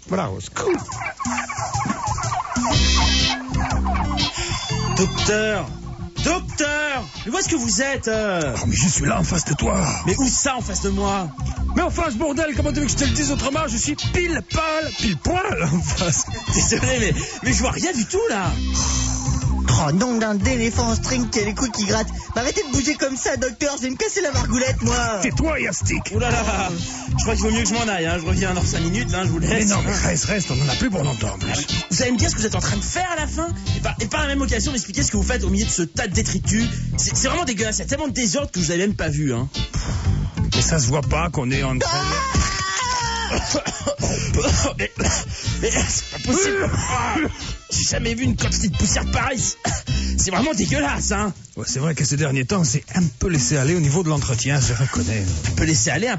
Voilà, c'est cool. Docteur, mais où est-ce que vous êtes Oh, mais je suis là en face de toi. Mais où ça en face de moi? Mais en face, bordel, comment tu veux que je te le dise autrement? Je suis pile poil en face. Désolé, mais je vois rien du tout là. Oh, nom d'un d'éléphant en string qui a les couilles qui grattent. Arrêtez de bouger comme ça, docteur, je vais me casser la margoulette, moi. Tais-toi, Yastik. Ouh là là, je crois qu'il vaut mieux que je m'en aille, hein. Je reviens dans 5 minutes, hein, je vous laisse. Mais non, mais reste, on en a plus pour longtemps, en plus. Vous allez me dire ce que vous êtes en train de faire à la fin et par la même occasion m'expliquer ce que vous faites au milieu de ce tas de détritus. C'est vraiment dégueulasse, il y a tellement de désordre que je n'avais même pas vu, hein. Mais ça se voit pas qu'on est en train mais c'est pas possible. J'ai jamais vu une quantité de poussière pareille. C'est vraiment dégueulasse, hein. Ouais, c'est vrai que ces derniers temps, c'est un peu laissé aller au niveau de l'entretien, je reconnais. Un peu laissé aller.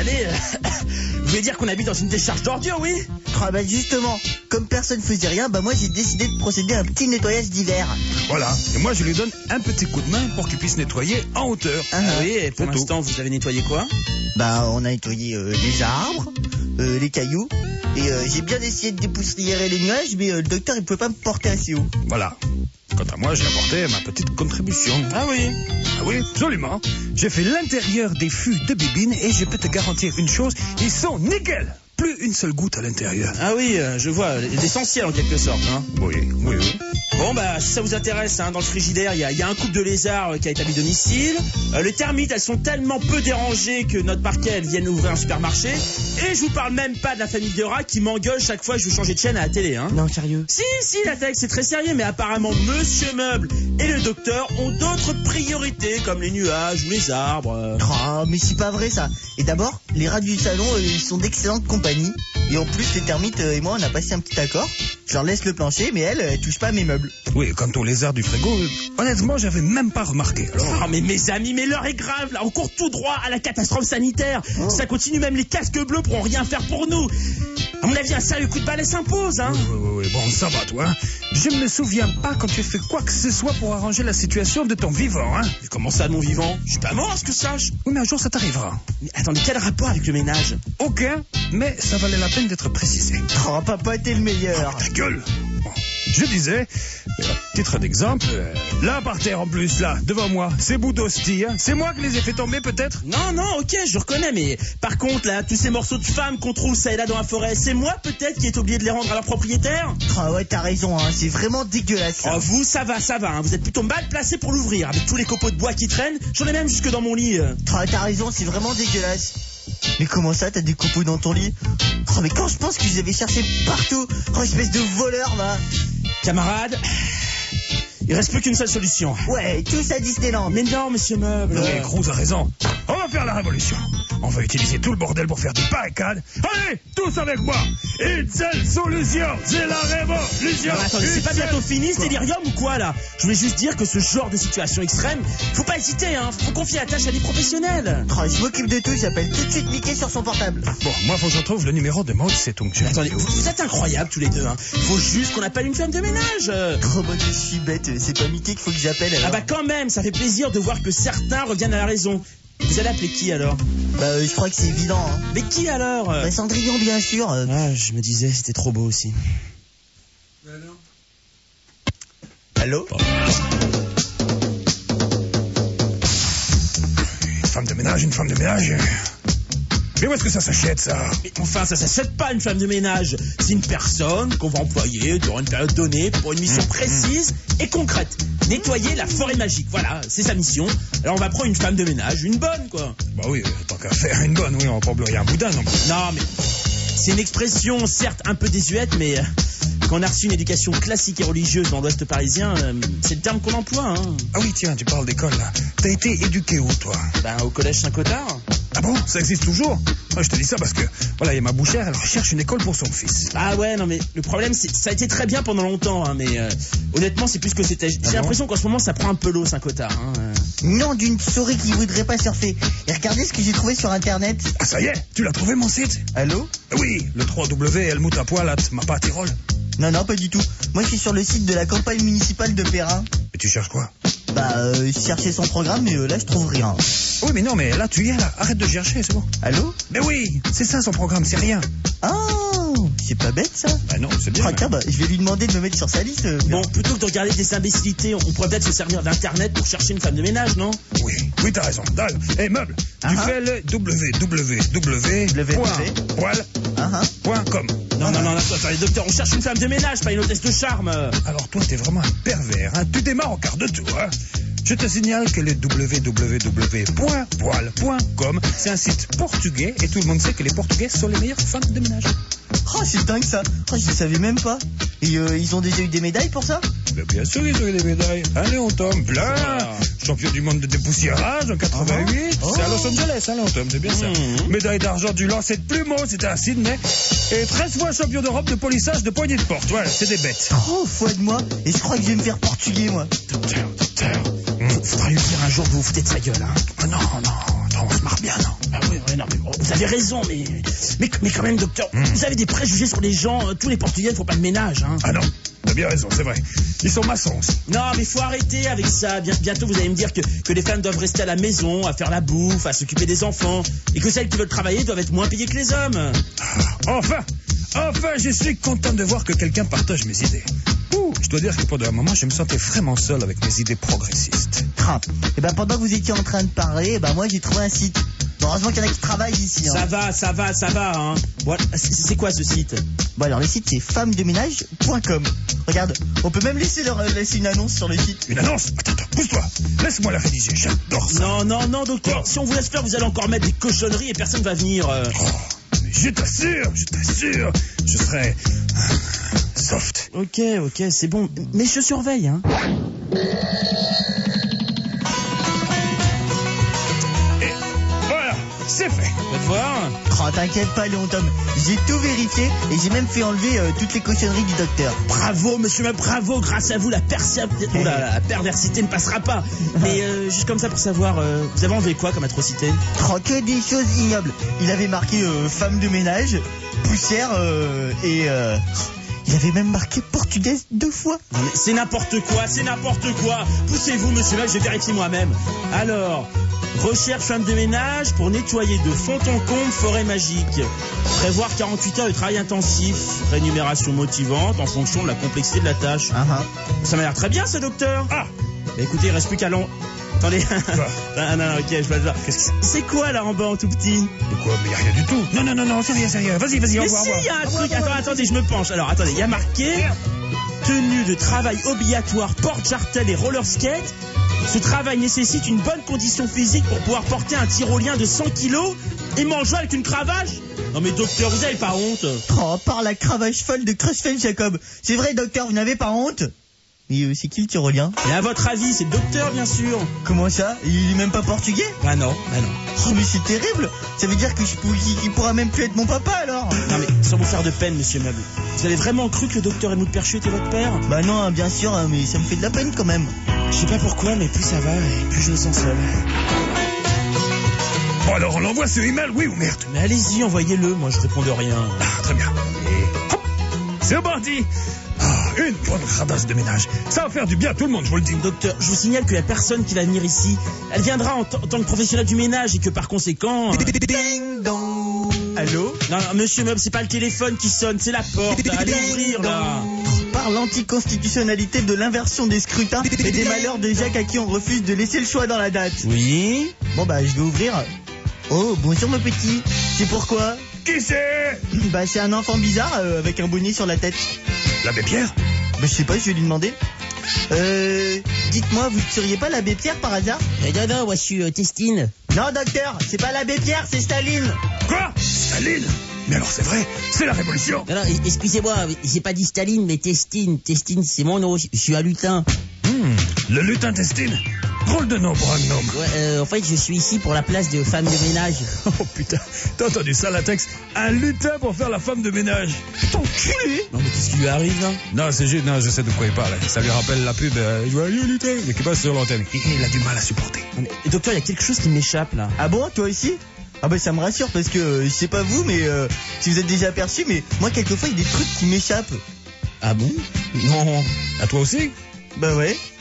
Vous voulez dire qu'on habite dans une décharge d'ordures, oui? Ah bah justement, comme personne faisait rien, bah moi j'ai décidé de procéder à un petit nettoyage d'hiver. Voilà, et moi je lui donne un petit coup de main pour qu'il puisse nettoyer en hauteur. Ah oui, et pour l'instant, vous avez nettoyé quoi? Bah on a nettoyé les arbres, les cailloux, et j'ai bien essayé de dépoussiérer les nuages, mais le docteur il pouvait pas me porter assez haut. Voilà. Quant à moi, j'ai apporté ma petite contribution. Ah oui? Ah oui, absolument. J'ai fait l'intérieur des fûts de bibine et je peux te garantir une chose, ils sont nickel. Plus une seule goutte à l'intérieur. Ah oui, je vois, l'essentiel en quelque sorte, hein. Oui. Bon bah si ça vous intéresse, hein, dans le frigidaire il y a un couple de lézards qui a établi domicile. Les termites elles sont tellement peu dérangées que notre parquet elles viennent ouvrir un supermarché. Et je vous parle même pas de la famille de rats qui m'engueule chaque fois que je veux changer de chaîne à la télé, hein. Non, sérieux? Si la tech c'est très sérieux, mais apparemment Monsieur Meuble et le docteur ont d'autres priorités comme les nuages ou les arbres. Oh mais c'est pas vrai ça. Et d'abord, les rats du salon ils sont d'excellente compagnie. Et en plus les termites et moi on a passé un petit accord. Je leur laisse le plancher mais elles touchent pas à mes meubles. Oui, quant aux lézards du frigo, honnêtement j'avais même pas remarqué. Alors... Oh mais mes amis, mais l'heure est grave là, on court tout droit à la catastrophe sanitaire. Si ça continue, même les casques bleus pourront rien faire pour nous. À mon avis un sérieux coup de balai s'impose, hein. Oui, bon ça va toi. Je me souviens pas quand tu as fait quoi que ce soit pour arranger la situation de ton vivant, hein. Mais comment ça de mon vivant? Je suis pas mort à ce que sache. Oui mais un jour ça t'arrivera. Mais attendez, quel rapport avec le ménage? Aucun, mais ça valait la peine d'être précisé. Oh papa t'es le meilleur. Ta gueule. Bon, je disais, à titre d'exemple, là par terre en plus, là, devant moi, ces bouts d'hostie, hein, c'est moi qui les ai fait tomber peut-être? Non, ok, je reconnais, mais par contre, là, tous ces morceaux de femmes qu'on trouve ça et là dans la forêt, c'est moi peut-être qui est oublié de les rendre à leur propriétaire? Ah ouais, t'as raison, hein, c'est vraiment dégueulasse. Oh, vous, ça va, hein, vous êtes plutôt mal placé pour l'ouvrir, avec tous les copeaux de bois qui traînent, j'en ai même jusque dans mon lit. Ah, t'as raison, c'est vraiment dégueulasse. Mais comment ça, t'as des copeaux dans ton lit? Oh, mais quand je pense que je les avais cherchés partout, oh, espèce de voleur, va. Camarade, il reste plus qu'une seule solution. Ouais, tous à Disneyland. Mais non, monsieur Meuble. Oui, Cruz a raison. On va faire la révolution. On va utiliser tout le bordel pour faire des barricades. Allez, tous avec moi. Une seule solution, c'est la révolution. Non, attendez, c'est pas bientôt fini ce délirium ou quoi là? Je voulais juste dire que ce genre de situation extrême, faut pas hésiter, hein. Faut confier la tâche à des professionnels. Oh, je m'occupe de tout, j'appelle tout de suite Mickey sur son portable. Bon, moi faut que je retrouve le numéro de Maud Setung. Attendez, vous êtes incroyables tous les deux, hein. Faut juste qu'on appelle une femme de ménage. Oh bah je suis bête, c'est pas Mickey qu'il faut que j'appelle alors. Ah bah quand même, ça fait plaisir de voir que certains reviennent à la raison. Vous allez appeler qui alors? Bah je crois que c'est évident, hein. Mais qui alors? Bah Cendrillon bien sûr. Ah, je me disais, c'était trop beau aussi. Allô? Une femme de ménage. Mais où est-ce que ça s'achète, ça? Mais enfin, ça s'achète pas une femme de ménage. C'est une personne qu'on va employer durant une période donnée pour une mission précise et concrète. Nettoyer la forêt magique. Voilà, c'est sa mission. Alors on va prendre une femme de ménage, une bonne, quoi. Bah oui, tant qu'à faire une bonne, oui, on va pas oublier un boudin non plus. Non, mais c'est une expression certes un peu désuète, mais quand on a reçu une éducation classique et religieuse dans l'Ouest parisien, c'est le terme qu'on emploie, hein. Ah oui, tiens, tu parles d'école, là. T'as été éduqué où, toi? Ben, au collège Saint-Cottard. Ah bon? Ça existe toujours? Moi, je te dis ça parce que, voilà, il y a ma bouchère, elle recherche une école pour son fils. Ah ouais, non mais le problème, c'est ça a été très bien pendant longtemps, hein, mais honnêtement, c'est plus ce que c'était. J'ai l'impression qu'en ce moment, ça prend un peu l'eau, Saint-Cottard. Hein. Non, d'une souris qui voudrait pas surfer. Et regardez ce que j'ai trouvé sur Internet. Ah, ça y est, tu l'as trouvé, mon site? Allô? Oui, le 3W Helmut à poil at Mapa Tirol. Non, pas du tout. Moi, je suis sur le site de la campagne municipale de Perrin. Et tu cherches quoi? Je cherchais son programme, mais là je trouve rien. Oui, mais non, mais là, tu y es, là. Arrête de chercher, c'est bon. Allô? Mais oui, c'est ça son programme, c'est rien. Ah, c'est pas bête ça. Bah non, c'est bien. Ah, tiens, je vais lui demander de me mettre sur sa liste. Bon, plutôt que de regarder des imbécilités, on pourrait peut-être se servir d'internet pour chercher une femme de ménage, non? Oui, t'as raison. Dalle. Eh, meuble, tu fais le www.poil.com. Non, attendez, docteur, on cherche une femme de ménage, pas une hôtesse de charme. Alors toi, t'es vraiment un pervers, hein. Tu démarres en quart de tour, hein. Je te signale que le www.poil.com, c'est un site portugais et tout le monde sait que les Portugais sont les meilleures femmes de ménage. Oh, c'est dingue ça. Oh, je le savais même pas. Et ils ont déjà eu des médailles pour ça? Mais bien sûr, ils ont eu des médailles. Un Léon Tom, plein. Champion du monde de dépoussiérage en 88. C'est à Los Angeles, Léon Tom, c'est bien ça. Médaille d'argent du lancer de plumeau, c'était à Sydney. Et 13 fois champion d'Europe de polissage de poignées de porte. Voilà, c'est des bêtes. Oh, foi de moi. Et je crois que je vais me faire portugais, moi. Docteur. Faudra lui dire un jour que vous vous foutez de sa gueule, hein. Oh, non, on se marre bien, non. Ah oui, non, mais vous avez raison, mais quand même, docteur, vous avez des préjugés sur les gens. Tous les Portugais ne font pas de ménage, hein. Ah non, t'as bien raison, c'est vrai. Ils sont maçons aussi. Non, mais faut arrêter avec ça. Bientôt, vous allez me dire que les femmes doivent rester à la maison, à faire la bouffe, à s'occuper des enfants, et que celles qui veulent travailler doivent être moins payées que les hommes. Enfin, je suis content de voir que quelqu'un partage mes idées. Je dois dire que pendant un moment, je me sentais vraiment seul avec mes idées progressistes. Et pendant que vous étiez en train de parler, moi j'ai trouvé un site. Heureusement qu'il y en a qui travaillent ici. Ça va, hein. Voilà. C'est quoi ce site? Alors le site c'est femmesdeménage.com. Regarde, on peut même laisser une annonce sur le site. Une annonce? Attends, pousse-toi. Laisse-moi la rédiger, j'adore ça. Non, docteur. Si on vous laisse faire, vous allez encore mettre des cochonneries et personne va venir. Je t'assure, je serai soft. Ok, c'est bon. Mais je surveille, hein. Et voilà, c'est fait. Va te voir. Oh, t'inquiète pas, Léon Tom. J'ai tout vérifié et j'ai même fait enlever toutes les cochonneries du docteur. Bravo, monsieur, bravo. Grâce à vous, la perversité ne passera pas. Mais juste comme ça pour savoir, vous avez enlevé quoi comme atrocité? Que des choses ignobles. Il avait marqué femme de ménage, poussière et... Il avait même marqué portugaise 2 fois. Non mais c'est n'importe quoi. Poussez-vous, monsieur, je vais vérifier moi-même. Alors, recherche femme de ménage pour nettoyer de fond en comble forêt magique. Prévoir 48 heures de travail intensif. Rémunération motivante en fonction de la complexité de la tâche. Ça m'a l'air très bien, ce docteur. Écoutez, il reste plus qu'à Attendez. Non, ok, je vois. C'est quoi là en bas en tout petit? De quoi? Mais y a rien du tout. Non, c'est rien. Vas-y, mais au revoir. Mais si, y a un truc. Attendez, je me penche. Alors, attendez, il y a marqué tenue de travail obligatoire, porte-jartel et roller skate. Ce travail nécessite une bonne condition physique pour pouvoir porter un tyrolien de 100 kilos et manger avec une cravache. Non mais docteur, vous avez pas honte? Par la cravache folle de Creutzfeldt Jacob. C'est vrai, docteur, vous n'avez pas honte? Mais c'est qui le tyrolien? Et à votre avis, c'est le docteur, bien sûr. Comment ça? Il est même pas portugais? Bah non. Oh, mais c'est terrible. Ça veut dire qu'il pourra même plus être mon papa, alors. Non mais, sans vous faire de peine, monsieur Meuble. Vous avez vraiment cru que le docteur Helmut Perchu était votre père? Bah non, bien sûr, mais ça me fait de la peine quand même. Je sais pas pourquoi, mais plus ça va, et plus je me sens seul. Bon alors, on l'envoie ce email, oui ou merde? Mais allez-y, envoyez-le, moi je réponds de rien. Très bien. Et hop, c'est parti. Une bonne radasse de ménage. Ça va faire du bien à tout le monde, je vous le dis. Docteur, je vous signale qu'il y a personne qui va venir ici. Elle viendra en tant que professionnelle du ménage et que par conséquent... Ding dong. Allô? Non, monsieur Meuble, c'est pas le téléphone qui sonne, c'est la porte. Allez ouvrir, là. Par l'anticonstitutionnalité de l'inversion des scrutins et des malheurs de Jacques à qui on refuse de laisser le choix dans la date. Oui? Bon je vais ouvrir. Oh, bonjour mon petit. C'est pourquoi? Qui c'est? C'est un enfant bizarre avec un bonnet sur la tête. L'abbé Pierre? Je sais pas, je vais lui demander. Dites-moi, vous ne seriez pas l'abbé Pierre par hasard? Non, moi je suis Testine. Non, docteur, c'est pas l'abbé Pierre, c'est Staline. Quoi? Staline? Mais alors c'est vrai, c'est la révolution. Non, excusez-moi, j'ai pas dit Staline, mais Testine. Testine, c'est mon nom, je suis un lutin. Le lutin Testine? Drôle de nom pour un gnome. Ouais, en fait, je suis ici pour la place de femme de ménage. Oh putain, t'as entendu ça, Latex? Un lutin pour faire la femme de ménage. Ton cul. Non, mais qu'est-ce qui lui arrive, là? Non, c'est juste, non, je sais de quoi il parle. Ça lui rappelle la pub, joyeux lutin, mais qui passe sur l'antenne. Il a du mal à supporter. Non, mais, docteur, il y a quelque chose qui m'échappe, là. Ah bon, toi aussi? Ça me rassure parce que je sais pas vous, mais si vous êtes déjà aperçu, mais moi, quelquefois, il y a des trucs qui m'échappent. Ah bon? Non. À toi aussi? Bah ouais.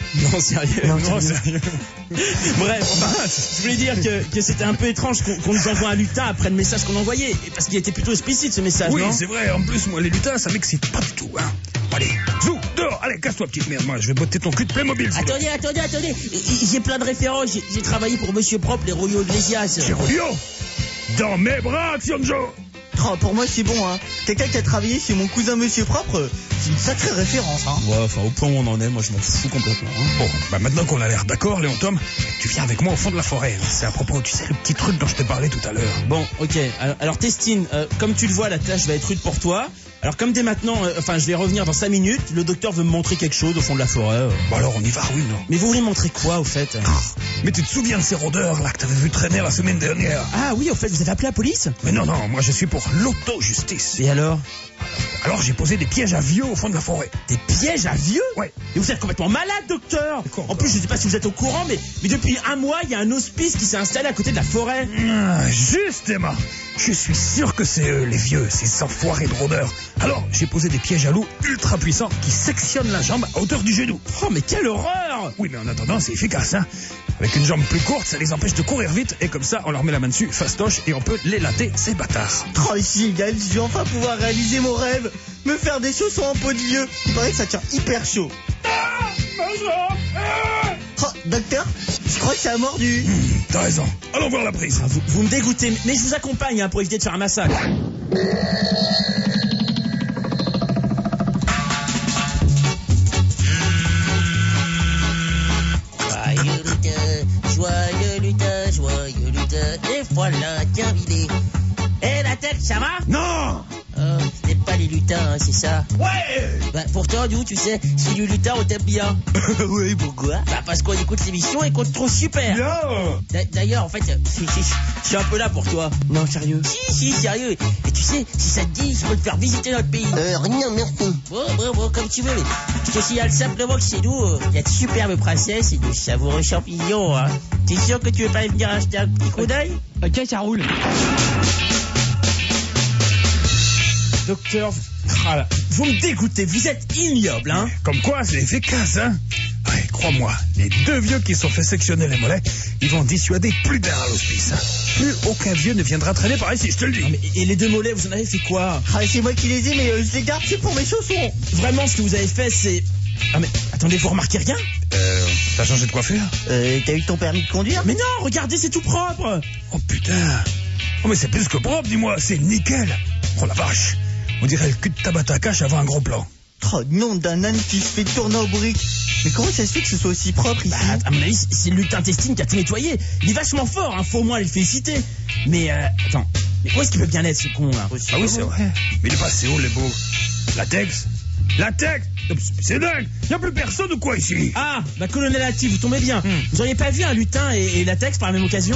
Non, sérieux. Non, sérieux. Bref, enfin, je voulais dire que c'était un peu étrange qu'on nous envoie un lutin après le message qu'on envoyait. Parce qu'il était plutôt explicite ce message, Oui, non? c'est vrai. En plus, moi, les lutins, ça m'excite pas du tout. Hein. Allez, Zou, dehors. Allez, casse-toi, petite merde. Moi, je vais botter ton cul de Playmobil. Attendez. J'ai plein de références. J'ai travaillé pour Monsieur Propre, les Royaux Iglesias. Cherudio, dans mes bras, Action Joe. Oh, pour moi, c'est bon, hein. Quelqu'un qui a travaillé chez mon cousin Monsieur Propre, c'est une sacrée référence, hein. Ouais, enfin, au point où on en est, moi je m'en fous complètement. Hein. Bon, bah maintenant qu'on a l'air d'accord, Léon Tom, tu viens avec moi au fond de la forêt. C'est à propos, tu sais, le petit truc dont je t'ai parlé tout à l'heure. Bon, ok. Alors Testine, comme tu le vois, la tâche va être rude pour toi. Alors comme dès maintenant, je vais revenir dans 5 minutes, le docteur veut me montrer quelque chose au fond de la forêt. Bon alors, on y va, oui, non? Mais vous voulez montrer quoi, au fait? Mais tu te souviens de ces rôdeurs, là, que t'avais vu traîner la semaine dernière? Ah oui, au fait, vous avez appelé la police? Mais non, moi je suis pour l'auto-justice. Et alors? Alors j'ai posé des pièges à vieux au fond de la forêt. Des pièges à vieux? Ouais. Et vous êtes complètement malade, docteur. Quoi, en plus, je sais pas si vous êtes au courant, mais depuis 1 mois, il y a un hospice qui s'est installé à côté de la forêt. Juste, Emma. Je suis sûr que c'est eux, les vieux, ces enfoirés de rôdeurs. Alors, j'ai posé des pièges à loup ultra puissants qui sectionnent la jambe à hauteur du genou. Oh, mais quelle horreur! Oui, mais en attendant, c'est efficace, hein. Avec une jambe plus courte, ça les empêche de courir vite, et comme ça, on leur met la main dessus, fastoche, et on peut les latter, ces bâtards. Oh, génial, je vais enfin pouvoir réaliser mon rêve. Me faire des chaussons en peau de vieux. Il paraît que ça tient hyper chaud. Oh, docteur, je crois que ça a mordu. T'as raison. Allons voir la prise. Ah, vous me dégoûtez, mais je vous accompagne hein, pour éviter de faire un massacre. Joyeux lutin, et voilà terminé. Et la tête, ça va? Non! Ce n'est pas les lutins, hein, c'est ça? Ouais! Bah, pourtant, nous, tu sais, si les lutins, on t'aime bien. Oui, pourquoi? Bah, parce qu'on écoute l'émission et qu'on te trouve super. Non! D'ailleurs, en fait, je suis un peu là pour toi. Non, sérieux. Si, sérieux. Et tu sais, si ça te dit, je peux te faire visiter notre pays. Rien, merci. Bon, comme tu veux, mais je te signale simplement que chez nous, il y a de superbes princesses et de savoureux champignons, hein. T'es sûr que tu veux pas venir acheter un petit coup d'œil? Ok, ça roule. Docteur, vous me dégoûtez, vous êtes ignoble, hein? Comme quoi, c'est efficace, hein? Ouais, crois-moi, les 2 vieux qui se sont fait sectionner les mollets, ils vont dissuader plus d'un à l'hospice. Hein. Plus aucun vieux ne viendra traîner par ici, je te le dis. Non, mais, et les 2 mollets, vous en avez fait quoi? Ah, c'est moi qui les ai, mais je les garde, c'est pour mes chaussons. Vraiment, ce que vous avez fait, c'est... Ah mais, attendez, vous remarquez rien? T'as changé de coiffure? T'as eu ton permis de conduire? Mais non, regardez, c'est tout propre. Oh putain. Oh mais c'est plus que propre, dis-moi, c'est nickel. Oh la vache. On dirait le cul de Tabata Cash avant un gros plan. Oh, nom d'un âne qui se fait tourner au briques. Mais comment ça se fait que ce soit aussi propre ici? Bah, à mon avis, c'est le lutin Testine qui a tout nettoyé. Il est vachement fort, hein, faut au moins le féliciter. Mais, attends, mais où est-ce qu'il peut bien être ce con, là? Ah oui, c'est vrai. Mais il est passé où, les beaux? Latex? C'est dingue. Y a plus personne ou quoi ici? Ah, bah colonel Alti, vous tombez bien. Vous auriez pas vu un lutin et latex par la même occasion?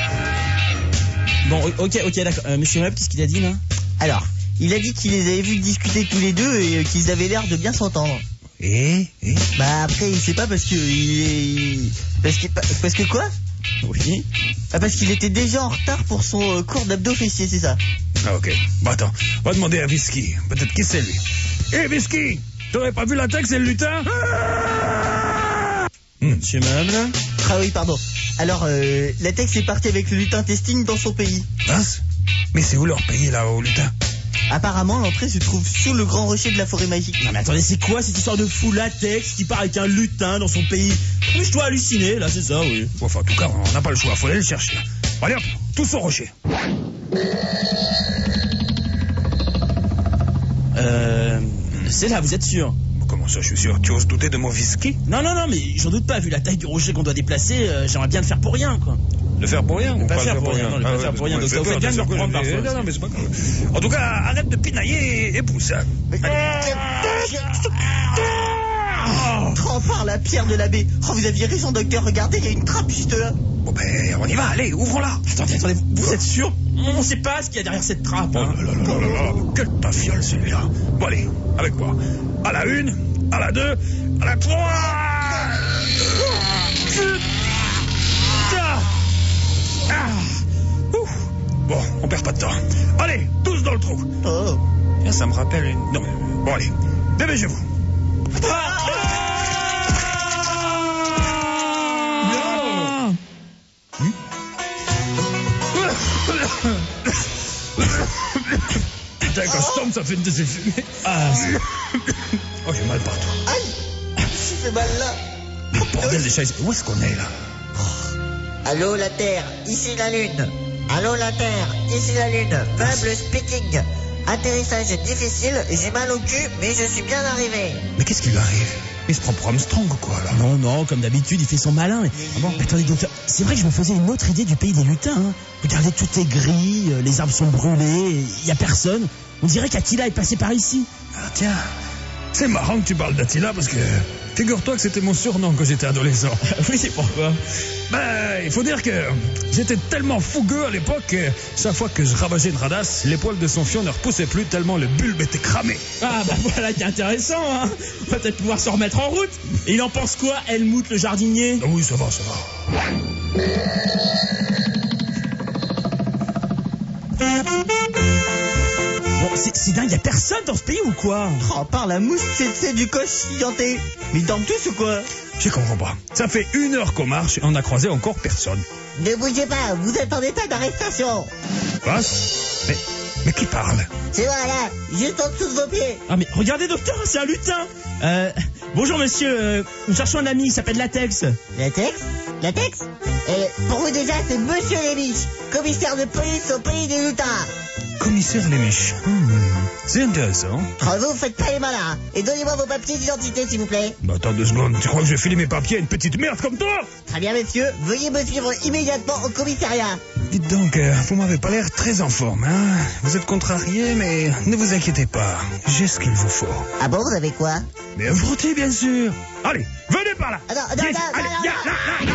Bon, ok, d'accord. Monsieur Webb, qu'est-ce qu'il a dit, là? Alors, il a dit qu'il les avait vus discuter tous les deux et qu'ils avaient l'air de bien s'entendre. Et Bah après, il sait pas parce que parce que quoi? Oui. Ah, parce qu'il était déjà en retard pour son cours d'abdos fessier, c'est ça. Ah ok. Bon attends, on va demander à Whisky. Peut-être qui c'est lui. Hé Whisky, t'aurais pas vu Latex et le lutin? Monsieur Webb, là? Ah oui, pardon. Alors, Latex est parti avec le lutin Testine dans son pays. Mince. Mais c'est où leur pays là, au lutin? Apparemment, l'entrée se trouve sous le grand rocher de la forêt magique. Non mais attendez, c'est quoi cette histoire de fou latex qui part avec un lutin dans son pays? Mais je dois halluciner, là, c'est ça, oui. Bon, enfin, en tout cas, on n'a pas le choix, faut aller le chercher. Allez hop, tous au rocher. C'est là, vous êtes sûr? Comment ça, je suis sûr? Tu oses douter de mon Whisky? Non, mais j'en doute pas, vu la taille du rocher qu'on doit déplacer, j'aimerais bien le faire pour rien, quoi. Le faire pour rien? Le pas faire pour rien, non, le pas faire pour rien, donc ça vous fait bien de me reprendre parfois. Non, mais c'est pas grave. En tout cas, arrête de pinailler et pousse. Oh, par la pierre de l'abbé. Oh, vous aviez raison, docteur, regardez, il y a une trappe juste là. Bon ben, on y va, allez, ouvrons-la. Attendez, vous êtes sûr? On sait pas ce qu'il y a derrière cette trappe, hein. Oh là là, quelle tafiole celui-là. Bon allez, avec moi. À la 1, à la 2, à la 3. Bon, on perd pas de temps. Allez, tous dans le trou. Oh. Tiens, ça me rappelle une... Non mais, bon allez, dépêchez-vous. putain, quand je tombe, ça fait une de ces fumées. Ah, Oh, j'ai mal partout. Aïe, ça fait mal là. Bordel des chaises. Où est-ce qu'on est là? Allô la Terre, ici la Lune. Allô la Terre, ici la Lune. Meuble speaking. Atterrissage difficile, j'ai mal au cul, mais je suis bien arrivé. Mais qu'est-ce qui lui arrive? Il se prend pour Armstrong ou quoi là? non, comme d'habitude, il fait son malin. Mais... Attendez, docteur, c'est vrai que je me faisais une autre idée du pays des lutins. Hein. Regardez, tout est gris, les arbres sont brûlés, il y a personne. On dirait qu'Attila est passé par ici. Ah tiens, c'est marrant que tu parles d'Attila parce que figure-toi que c'était mon surnom quand j'étais adolescent. Oui, c'est pourquoi? Ben, il faut dire que j'étais tellement fougueux à l'époque que chaque fois que je ravageais une radasse, les poils de son fion ne repoussaient plus tellement le bulbe était cramé. Ah bah voilà qui est intéressant, hein. On va peut-être pouvoir se remettre en route. Et il en pense quoi, Helmut le jardinier? Ah oui, ça va, ça va. Bon, c'est dingue, y a personne dans ce pays ou quoi? Oh, par la mousse c'est du coche chianté. Mais ils dorment tous ou quoi? Je comprends pas. Ça fait 1 heure qu'on marche et on n'a croisé encore personne. Ne bougez pas, vous êtes en état d'arrestation. Quoi? Mais qui parle? C'est moi là, juste en dessous de vos pieds. Ah mais regardez docteur, c'est un lutin. Bonjour monsieur, nous cherchons un ami, il s'appelle Latex. Latex pour vous déjà, c'est Monsieur Lémiche, commissaire de police au pays des lutins. Commissaire Lémiche. C'est intéressant. Oh, vous faites pas les malins. Et donnez-moi vos papiers d'identité, s'il vous plaît. Bah attends 2 secondes, tu crois que je vais filer mes papiers à une petite merde comme toi? Très bien, messieurs, veuillez me suivre immédiatement au commissariat. Dites donc, vous m'avez pas l'air très en forme, hein? Vous êtes contrarié, mais ne vous inquiétez pas. J'ai ce qu'il vous faut. Ah bon, vous avez quoi? Mais un frottis, bien sûr. Allez, venez par là. Ah non, Yes, allez, viens, là.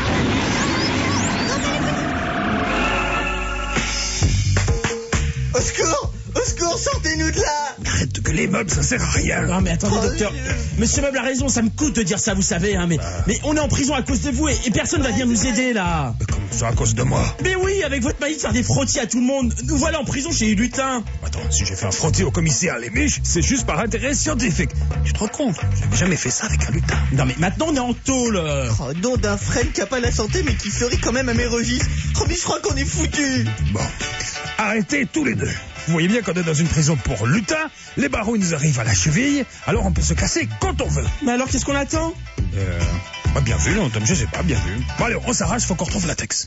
Au secours, sortez-nous de là. Arrête de gueuler, meuble, ça sert à rien. Non mais attendez docteur, monsieur Meuble a raison, ça me coûte de dire ça, vous savez, hein, mais on est en prison à cause de vous et personne va venir nous aider là. Mais comment ça, à cause de moi? Mais oui, avec votre manie de faire des frottis à tout le monde, nous voilà en prison chez les lutins. Attends, si j'ai fait un frottis au commissaire Lémiche, c'est juste par intérêt scientifique. Tu te rends compte? J'avais jamais fait ça avec un lutin. Non mais maintenant on est en tôle. Oh, nom d'un frêne qui a pas la santé mais qui fleurit quand même à mes registres. Oh mais je crois qu'on est foutus. Bon, arrêtez tous les deux. Vous voyez bien qu'on est dans une prison pour lutins, les barreaux ils nous arrivent à la cheville, alors on peut se casser quand on veut. Mais alors qu'est-ce qu'on attend? Bien vu, non, Tom, je sais pas, bien vu. Bon allez, on s'arrache, faut qu'on retrouve Latex.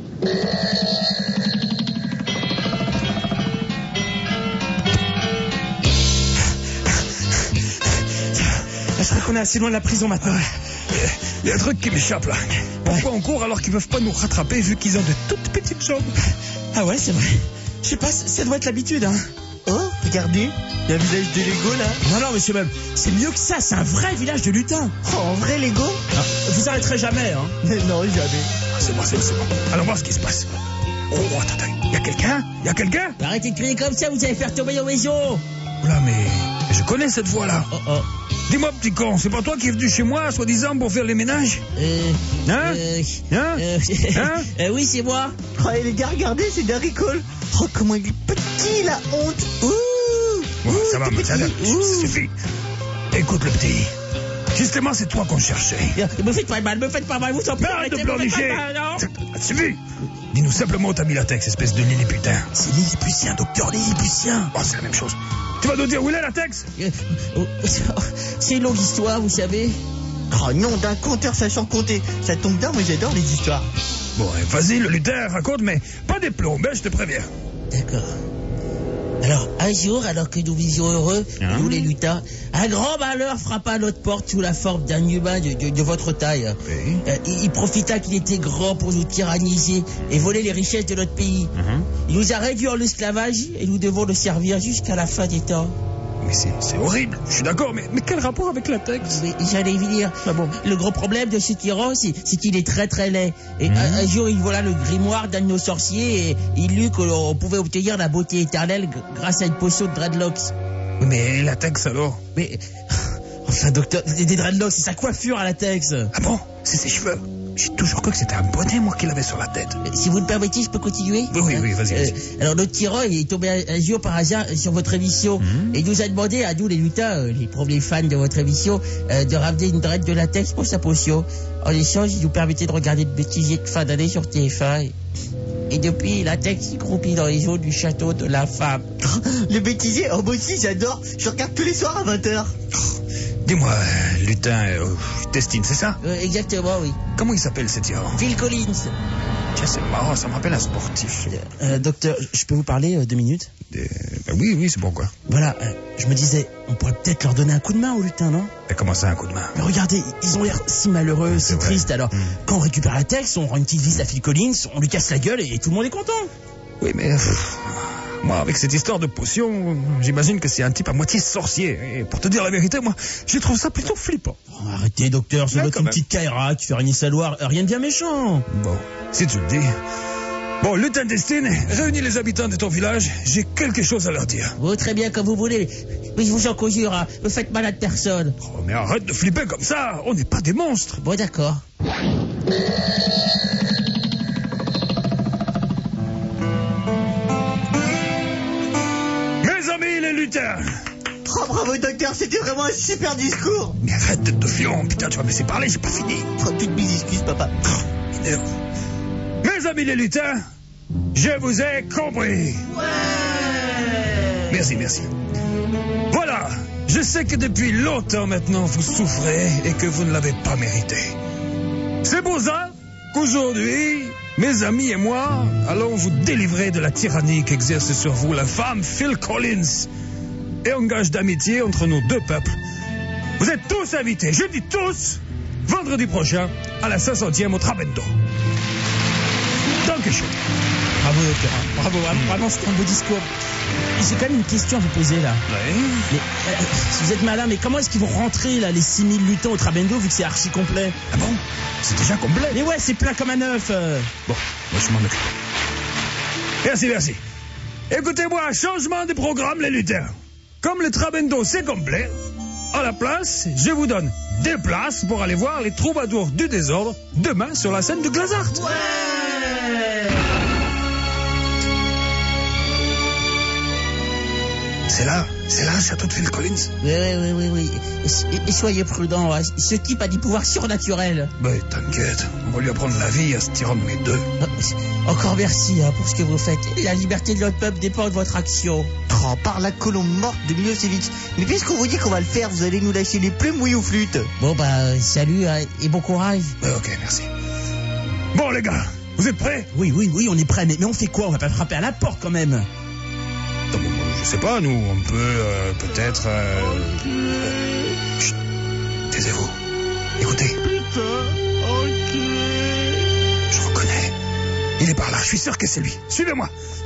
Je crois qu'on est assez loin de la prison maintenant. Il y a un truc qui m'échappe là. Pourquoi on court alors qu'ils peuvent pas nous rattraper vu qu'ils ont de toutes petites jambes? Ah ouais, c'est vrai. Je sais pas, ça doit être l'habitude, hein. Oh, regardez, il y a un village de Lego là. Non, monsieur Meuble, c'est mieux que ça, c'est un vrai village de lutins. Oh, en vrai Lego? Vous arrêterez jamais, hein. Non, jamais. C'est bon. Allons voir ce qui se passe. Oh, attends, il y a quelqu'un? Arrêtez de crier comme ça, vous allez faire tomber nos maisons. Oula, mais je connais cette voix-là. Oh. Dis-moi, petit con, c'est pas toi qui es venu chez moi, soi-disant, pour faire les ménages? Oui, c'est moi. Oh, et les gars, regardez, c'est Darry Cole. Oh, comment il est petit, la honte. Bon, ça va, ça suffit. Écoute, le petit. Justement, c'est toi qu'on cherchait. Me faites pas mal, vous en Arrête de pleurnicher. Ça suffit. Dis-nous simplement où t'as mis Latex, espèce de Lilliputien. C'est Lilliputien, docteur Lilliputien. Oh, c'est la même chose. Tu vas nous dire où il est, Latex? C'est une longue histoire, vous savez. Oh non, d'un conteur sachant compter. Ça tombe bien, moi j'adore les histoires. Bon, vas-y, le lutin, raconte, mais pas des plombs, je te préviens. D'accord. Alors, un jour, alors que nous visions heureux, nous les lutins, un grand malheur frappa à notre porte sous la forme d'un humain de votre taille. Oui. Il profita qu'il était grand pour nous tyranniser et voler les richesses de notre pays. Il nous a réduits en esclavage et nous devons le servir jusqu'à la fin des temps. Mais c'est horrible, je suis d'accord, mais quel rapport avec Latex? Oui, j'allais y venir. Ah bon? Le gros problème de ce tyran, c'est qu'il est très très laid. Et un jour, il vola le grimoire d'un de nos sorciers et il lut qu'on pouvait obtenir la beauté éternelle grâce à une potion de dreadlocks. Mais Latex alors? Mais... Enfin, docteur, des dreadlocks, c'est sa coiffure à Latex. Ah bon? C'est ses cheveux? J'ai toujours cru que c'était un bonnet, moi, qu'il avait sur la tête. Si vous le permettez, je peux continuer? Oui, vas-y. Alors, notre tireur, il est tombé un jour par hasard sur votre émission. Et il nous a demandé, à nous, les lutins, les premiers fans de votre émission, de ramener une drette de latex pour sa potion. En échange, il nous permettait de regarder le bêtisier de fin d'année sur TF1. Et depuis, latex s'y croupit dans les eaux du château de la femme. Le bêtisier, oh, moi aussi, j'adore. Je regarde tous les soirs à 20h. Dis-moi, lutin, Testine, c'est ça? Exactement, oui. Comment il s'appelle, ce tireur? Phil Collins. Tiens, c'est marrant, ça me rappelle un sportif. Docteur, je peux vous parler 2 minutes? Oui, c'est pourquoi? Voilà, je me disais, on pourrait peut-être leur donner un coup de main aux lutins, non? Mais comment ça, un coup de main? Mais regardez, ils ont l'air si malheureux, si vrai. tristes. Alors, quand on récupère la texte, on rend une petite visite à Phil Collins, on lui casse la gueule et tout le monde est content. Oui, mais... moi, avec cette histoire de potion, j'imagine que c'est un type à moitié sorcier. Et pour te dire la vérité, moi, je trouve ça plutôt flippant. Oh, arrêtez, docteur, ça Ouais, doit être quand une même. petite caïra qui fait régner sa loi. Rien de bien méchant. Bon, si tu le dis. Bon, lutin Destine, réunis les habitants de ton village, j'ai quelque chose à leur dire. Oh, très bien, comme vous voulez. Mais je vous en conjure, hein, ne faites mal à personne. Oh, mais arrête de flipper comme ça, on n'est pas des monstres. Bon, d'accord. Mes amis les lutins. Oh, bravo, docteur, c'était vraiment un super discours. Mais arrête tête de fion, putain, tu vas me laisser parler, j'ai pas fini. Oh, toutes mes excuses, papa. Énerve. Mes amis les lutins, je vous ai compris. Merci. Voilà, je sais que depuis longtemps maintenant vous souffrez et que vous ne l'avez pas mérité. C'est pour ça qu'aujourd'hui, mes amis et moi allons vous délivrer de la tyrannie qu'exerce sur vous la femme Phil Collins. Et en gage d'amitié entre nos deux peuples, vous êtes tous invités, je dis tous, vendredi prochain à la 500e au Trabendo. Dankeschön. Bravo, docteur. Bravo, vraiment, c'était un beau discours. J'ai quand même une question à vous poser, là. Ouais. Mais, si vous êtes malin, mais comment est-ce qu'ils vont rentrer, là, les 6000 lutins au Trabendo, vu que c'est archi complet? Ah bon? C'est déjà complet? Mais ouais, c'est plein comme un œuf. Bon, moi je m'en occupe. Merci. Écoutez-moi, changement de programme les lutins. Comme le Trabendo c'est complet, à la place, je vous donne des places pour aller voir les troubadours du désordre demain sur la scène de Glazart. C'est là le château de Phil Collins. Oui. Et soyez prudents, hein. Ce type a des pouvoirs surnaturels. Ben, t'inquiète, on va lui apprendre la vie à se tirer de mes deux. Encore merci, hein, pour ce que vous faites. La liberté de notre peuple dépend de votre action. Oh, par la colombe morte de Milosevic. Mais puisqu'on vous dit qu'on va le faire, vous allez nous lâcher les plumes, oui ou flûte? Bon, salut, hein, et bon courage. Ok, merci. Bon, les gars, vous êtes prêts? Oui, on est prêts. Mais on fait quoi? On va pas frapper à la porte, quand même. Je sais pas, nous, on peut peut-être... Chut, taisez-vous. Écoutez. Je reconnais. Il est par là, je suis sûr que c'est lui. Suivez-moi.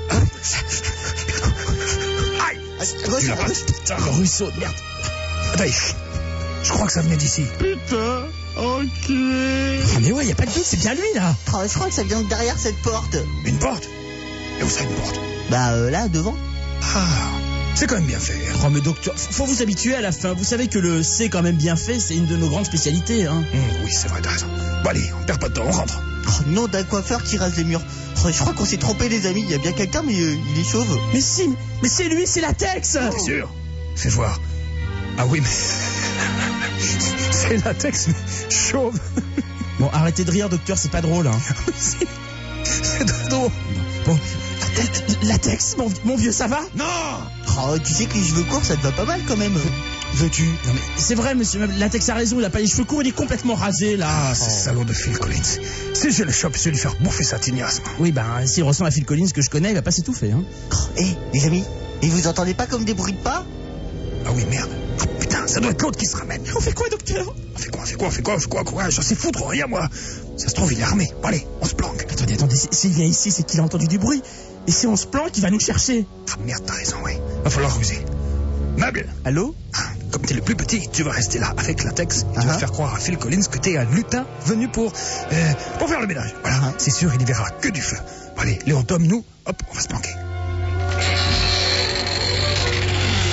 Aïe. Tu l'as pas? Putain, le ruisseau de merde. Attends, chut. Je crois que ça venait d'ici. Ah, mais ouais, y a pas de doute, c'est bien lui, là. Oh, je crois que ça vient de derrière cette porte. Une porte? Et où ça, une porte? Là, devant. Ah, c'est quand même bien fait. Oh, mais docteur, faut vous habituer à la fin. Vous savez que le c'est quand même bien fait, c'est une de nos grandes spécialités, hein. Oui, c'est vrai, t'as raison. Bon, allez, on perd pas de temps, on rentre. Oh, nom d'un coiffeur qui rase les murs. Oh, je crois qu'on s'est trompé, les amis. Il y a bien quelqu'un, mais il est chauve. Mais si, mais c'est lui, c'est latex. T'es sûr? Fais voir. Ah oui, mais... c'est latex, mais chauve. Bon, arrêtez de rire, docteur, c'est pas drôle, hein. C'est drôle. Bon, latex, mon vieux, ça va? Non! Oh, tu sais que les cheveux courts, ça te va pas mal quand même. Veux-tu? Non mais c'est vrai, monsieur, latex a raison, il a pas les cheveux courts, il est complètement rasé, là. Ah, ce salaud de Phil Collins. Si je le chope, je vais lui faire bouffer sa tignasme. Oui, s'il ressemble à Phil Collins que je connais, il va pas s'étouffer, hein. Les amis, et vous entendez pas comme des bruits de pas? Ah oui, merde. Ah, putain, ça doit être l'autre qui se ramène. On fait quoi, docteur? On fait quoi? J'en sais foutre, rien, moi. Ça se trouve, il est armé. Bon, allez, on se planque. Attendez, s'il vient ici, c'est qu'il a entendu du bruit. Et si on se planque, il va nous chercher. Ah merde, t'as raison, oui. Va falloir ruser. Meuble. Allô? Comme t'es le plus petit, tu vas rester là avec latex et tu vas faire croire à Phil Collins que t'es un lutin venu pour faire le ménage. Voilà, c'est sûr, il y verra que du feu. Bon, allez, Léon Tom, nous, hop, on va se planquer.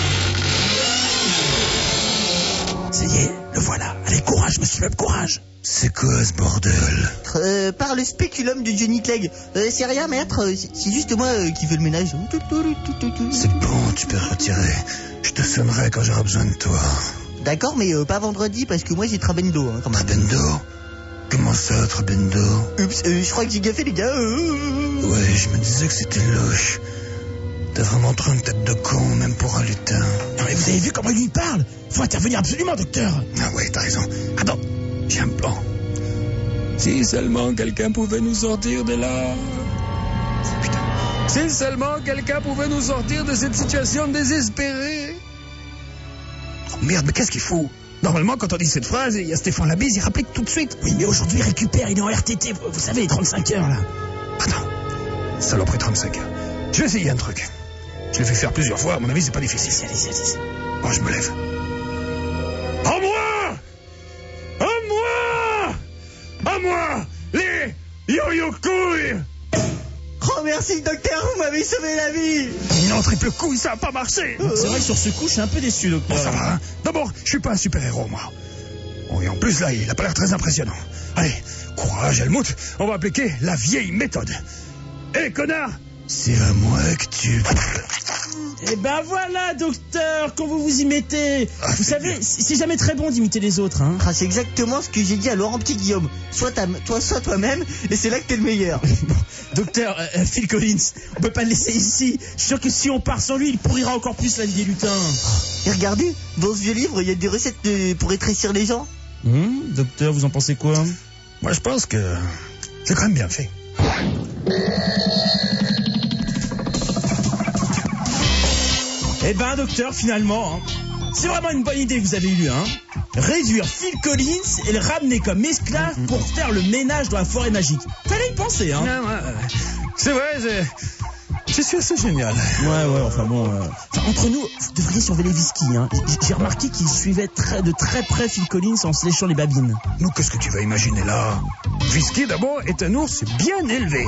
Ça y est, le voilà. Allez, courage, monsieur Webb, courage. C'est quoi ce bordel? Par le spéculum de Johnny Clegg. C'est rien, maître. C'est juste moi qui fais le ménage. C'est bon, tu peux retirer. Je te sonnerai quand j'aurai besoin de toi. D'accord, mais pas vendredi, parce que moi j'ai Trabendo. Hein, quand même. Trabendo? Comment ça, Trabendo? Oups, je crois que j'ai gaffé, les gars. Ouais, je me disais que c'était louche. T'as vraiment trop une tête de con, même pour un lutin. Non mais vous avez vu comment il lui parle? Faut intervenir absolument, docteur. Ah ouais, t'as raison. Attends, j'ai un plan. Si seulement quelqu'un pouvait nous sortir de là. Putain. Si seulement quelqu'un pouvait nous sortir de cette situation désespérée. Oh merde, mais qu'est-ce qu'il faut? Normalement, quand on dit cette phrase, il y a Stéphane Labise, il rapplique tout de suite. Oui, mais aujourd'hui, il récupère, il est en RTT. Vous savez, les 35 heures, là. Attends, saloperie 35 heures. Je vais essayer un truc. Je l'ai fait faire plusieurs fois, à mon avis, c'est pas difficile. Allez. Bon, je me lève. À moi! À moi! À moi! Les yo-yo couilles! Oh, merci, docteur, vous m'avez sauvé la vie. Non, triple couille, ça a pas marché. C'est vrai que sur ce coup, je suis un peu déçu, docteur. Bon, ça va, hein. D'abord, je suis pas un super-héros, moi. Oh, et en plus, là, il a pas l'air très impressionnant. Allez, courage, Helmut, on va appliquer la vieille méthode. Hé, connard! C'est à moi que tu... Eh ben voilà, docteur, quand vous vous y mettez. Vous savez, c'est jamais très bon d'imiter les autres, hein. Ah, c'est exactement ce que j'ai dit à Laurent Petit-Guillaume. Soit toi-même, et c'est là que t'es le meilleur. Bon, docteur, Phil Collins, on peut pas le laisser ici. Je suis sûr que si on part sans lui, il pourrira encore plus la vie des lutins. Et regardez, dans ce vieux livre, il y a des recettes pour rétrécir les gens. Docteur, vous en pensez quoi? Moi, je pense que c'est quand même bien fait. Eh ben, docteur, finalement, hein, c'est vraiment une bonne idée que vous avez eue, hein. Réduire Phil Collins et le ramener comme esclave pour faire le ménage dans la forêt magique. Fallait y penser, hein. C'est vrai, je suis assez génial. Ouais, enfin bon... Enfin, entre nous, vous devriez surveiller Whisky, hein. J'ai remarqué qu'il suivait de très près Phil Collins en se léchant les babines. Mais qu'est-ce que tu vas imaginer là? Whisky, d'abord, est un ours bien élevé.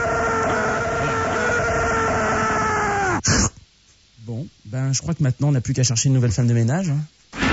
Bon, ben je crois que maintenant on n'a plus qu'à chercher une nouvelle femme de ménage. Hein.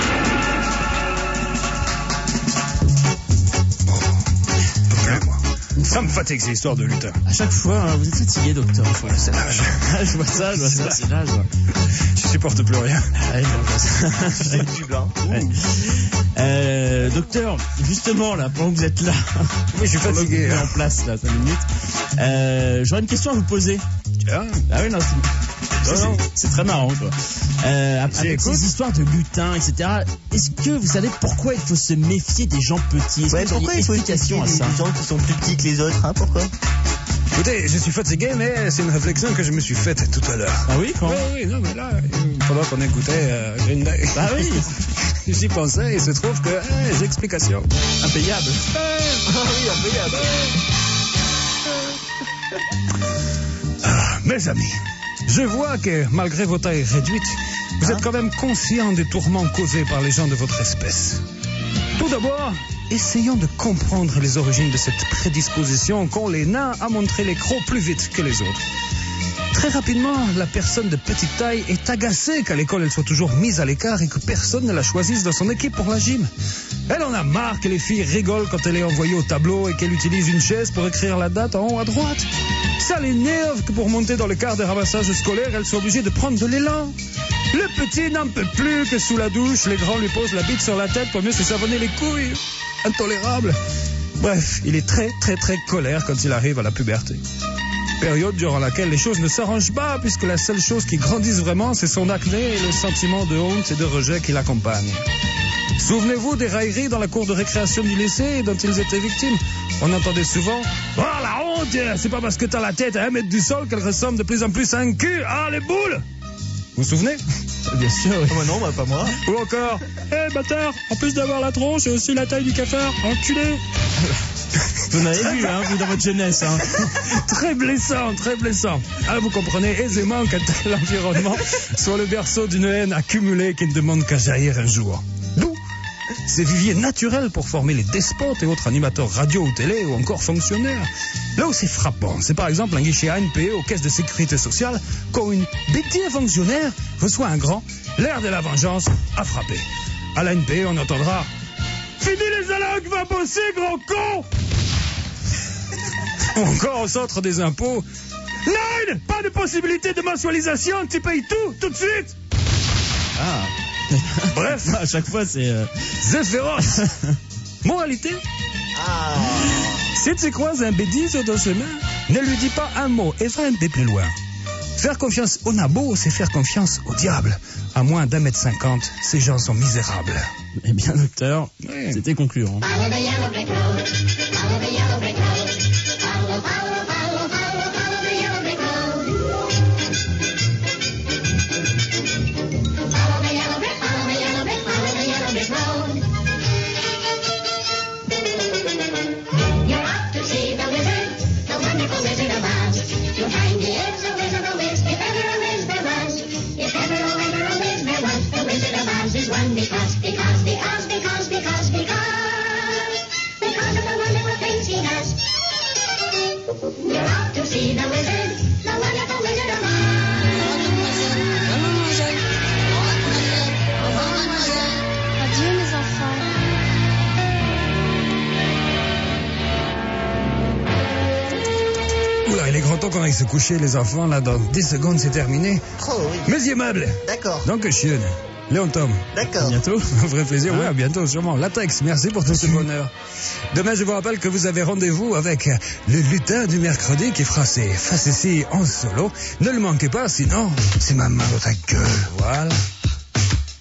Moi. Ça me fatigue ces histoires de lutin. À chaque fois, vous êtes fatigué, docteur. C'est l'âge. Je vois ça, c'est l'âge. Je supporte plus rien. Ouais, C'est du blanc. Ouais. Docteur, justement, là, pendant que vous êtes là, oui, je suis fatigué. Vous êtes en place, là, 5 minutes. J'aurais une question à vous poser. Tiens. Ah oui, non, c'est très marrant, quoi. Avec ces histoires de lutins, etc., est-ce que vous savez pourquoi il faut se méfier des gens petits? Est-ce que vous pourquoi avez il faut une explication à ça? des gens qui sont plus petits que les autres, hein, pourquoi? Écoutez, je suis fatigué, mais c'est une réflexion que je me suis faite tout à l'heure. Ah oui, quand? Oui, non, mais là, il faudra qu'on écoutait Green Day. Ah oui. J'y pensais et il se trouve que j'ai explication. Impayable. Impayable. Mes amis, je vois que malgré vos tailles réduites, vous êtes quand même conscients des tourments causés par les gens de votre espèce. Tout d'abord, essayons de comprendre les origines de cette prédisposition qu'ont les nains à montrer les crocs plus vite que les autres. Très rapidement, la personne de petite taille est agacée qu'à l'école elle soit toujours mise à l'écart et que personne ne la choisisse dans son équipe pour la gym. Elle en a marre que les filles rigolent quand elle est envoyée au tableau et qu'elle utilise une chaise pour écrire la date en haut à droite. Ça l'énerve que pour monter dans le quart de ramassage scolaire, elle soit obligée de prendre de l'élan. Le petit n'en peut plus que sous la douche, les grands lui posent la bite sur la tête pour mieux se savonner les couilles. Intolérable. Bref, il est très colère quand il arrive à la puberté. Période durant laquelle les choses ne s'arrangent pas, puisque la seule chose qui grandisse vraiment, c'est son acné et le sentiment de honte et de rejet qui l'accompagne. Souvenez-vous des railleries dans la cour de récréation du lycée dont ils étaient victimes. On entendait souvent « Oh, la honte, c'est pas parce que t'as la tête à 1 mètre du sol qu'elle ressemble de plus en plus à un cul. Ah, les boules !» Vous vous souvenez? Bien sûr, oui. Non, pas moi. Ou encore « Eh, bâtard, en plus d'avoir la tronche, j'ai aussi la taille du cafard, enculé !» Vous en avez vu, hein, vous, dans votre jeunesse. Hein. Très blessant. Ah, vous comprenez aisément qu'un tel environnement soit le berceau d'une haine accumulée qui ne demande qu'à jaillir un jour. D'où ces viviers naturels pour former les despotes et autres animateurs radio ou télé ou encore fonctionnaires. Là où c'est frappant, c'est par exemple un guichet ANPE aux caisses de sécurité sociale quand une bêtise fonctionnaire reçoit un grand, l'air de la vengeance a frappé. À l'ANPE, on entendra Fini les allocs, va bosser, grand con. Ou encore au centre des impôts. Nine, pas de possibilité de mensualisation, tu payes tout de suite. Ah. Bref, À chaque fois, c'est... c'est féroce. Moralité, si tu croises un bêtise dans ses mains, ne lui dis pas un mot et va un peu plus loin. Faire confiance au nabo, c'est faire confiance au diable. À moins d'1m50, ces gens sont misérables. Eh bien, docteur, Oui. c'était concluant. Follow the yellow brick road. Follow the yellow brick road. Follow, follow, follow, follow, follow the yellow brick road. Follow the yellow brick, follow the yellow brick, follow the yellow brick road. You're off to see the wizard, the wonderful Wizard of Oz. You'll find he is a wizard, a whiz, if ever a whiz there was. If ever a whiz there was, the Wizard of Oz is one because of the wonderful things he does. You're off to see the wizard, the wonderful Wizard of Adieu les enfants. Oula, il est grand temps qu'on aille se coucher, les enfants. Là, dans 10 secondes, c'est terminé. Oh oui. Mais aimable. D'accord. Donc, chien. Léon Tom. À D'accord. bientôt. Un vrai plaisir. Ouais, à bientôt, sûrement. Latex, merci pour tout ce bonheur. Demain, je vous rappelle que vous avez rendez-vous avec le lutin du mercredi qui fera ses facéties en solo. Ne le manquez pas, sinon, c'est ma main dans ta gueule. Voilà.